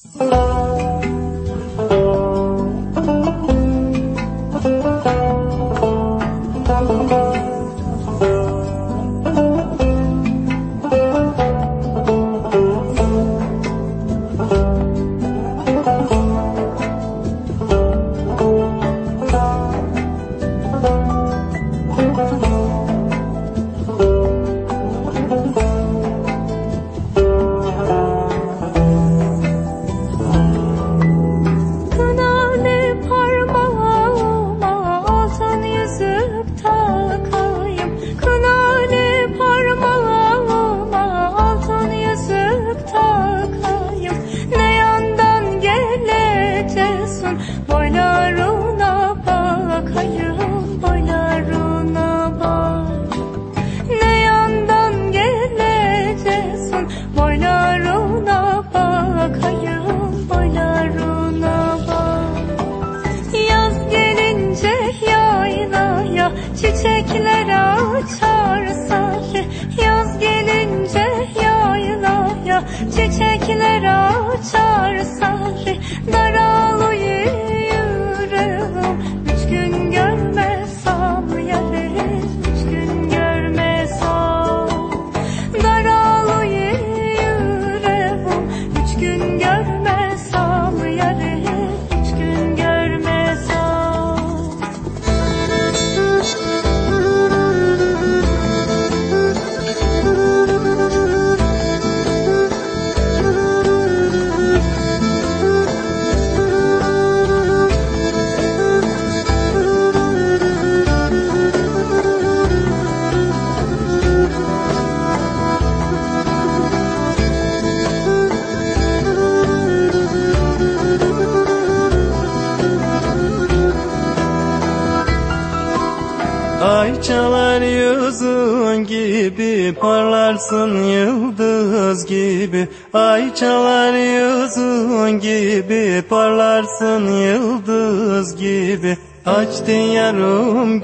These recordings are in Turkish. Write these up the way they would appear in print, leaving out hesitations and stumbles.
Ay çalar yüzün gibi, parlarsın yıldız gibi. Ay çalar yüzün gibi, parlarsın yıldız gibi. Açtın yarım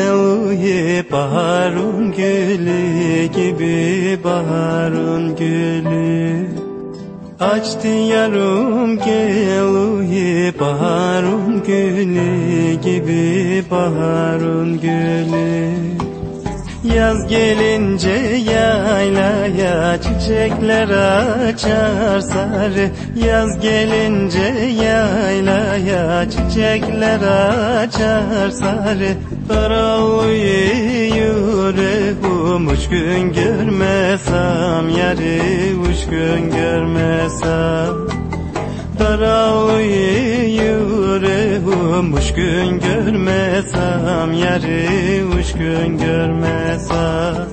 gülü, baharın gülü gibi, baharın gülü. Açtı yarım gülü, baharın gülü gibi, baharın gülü. Yaz gelince yaylaya çiçekler açar sarı. Yaz gelince yaylaya çiçekler açar sarı. Daralıyor yüreğim, üç gün görmesem yarı, üç gün görmesem. Daralıyor yüreğim, üç gün görmesem yarı, üç gün görmesem.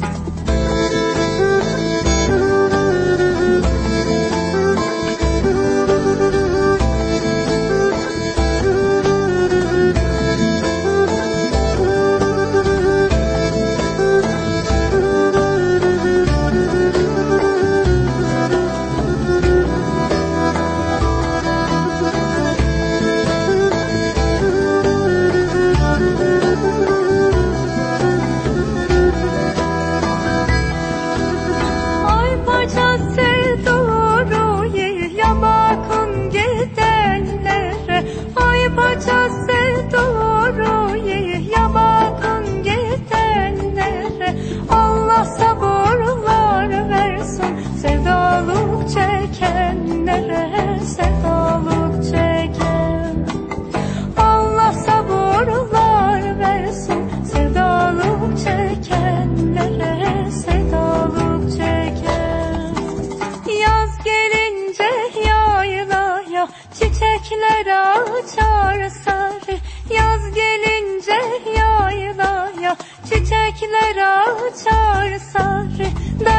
Çiçekler açar sarı, yaz gelince yaylaya. Çiçekler açar sarı.